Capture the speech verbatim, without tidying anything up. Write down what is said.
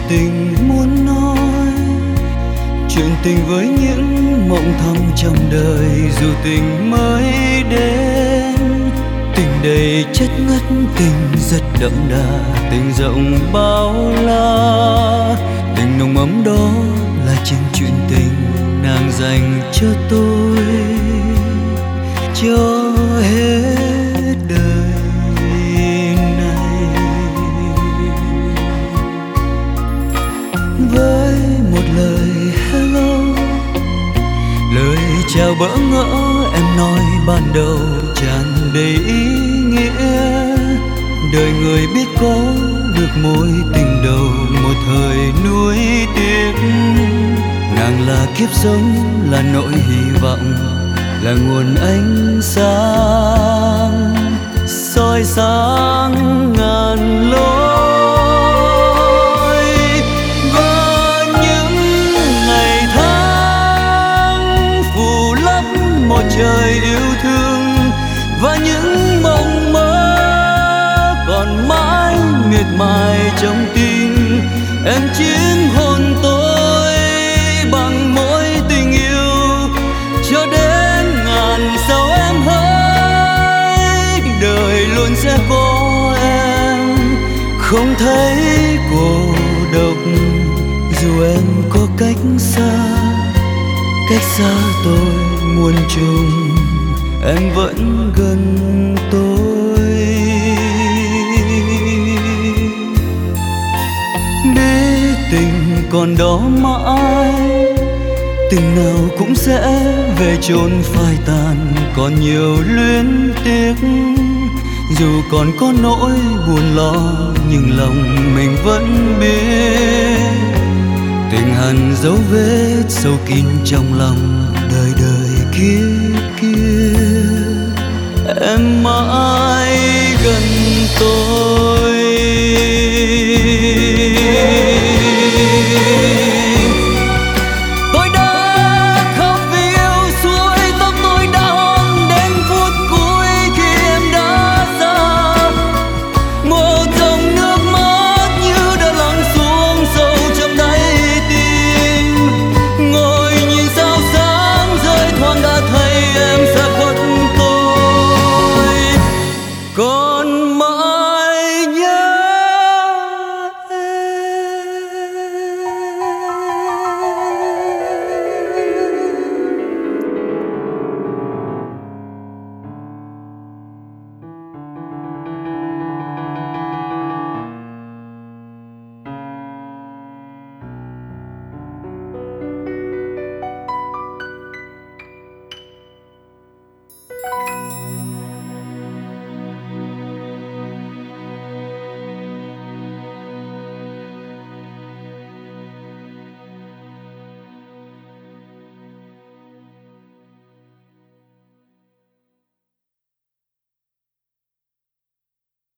tình muốn nói, chuyện tình với những mộng thầm trong đời. Dù tình mới đến, tình đầy chất ngất, tình rất đậm đà, tình rộng bao la. Tình nồng ấm đó là trên chuyện tình nàng dành cho tôi, cho hết đời này. Với một lời hello, lời chào bỡ ngỡ em nói ban đầu tràn đầy ý nghĩa. Đời người biết có được mối tình đầu, một thời nuối tiếc. Nàng là kiếp sống, là nỗi hy vọng, là nguồn ánh sáng soi sáng ngàn lối. Và những ngày tháng phủ lấp một trời yêu thương, và những mộng mơ còn mãi miệt mài trong tim. Em chiếm hồn tôi bằng mỗi tình yêu, cho đến ngàn sau em hỡi. Đời luôn sẽ có em, không thấy cô độc. Dù em có cách xa, cách xa tôi muôn trùng, em vẫn gần tôi. Biết tình còn đó mãi, tình nào cũng sẽ về chốn phai tàn. Còn nhiều luyến tiếc, dù còn có nỗi buồn lo, nhưng lòng mình vẫn biết tình hằn dấu vết sâu kín trong lòng đời đời kiếp kiếp. Em mãi gần tôi.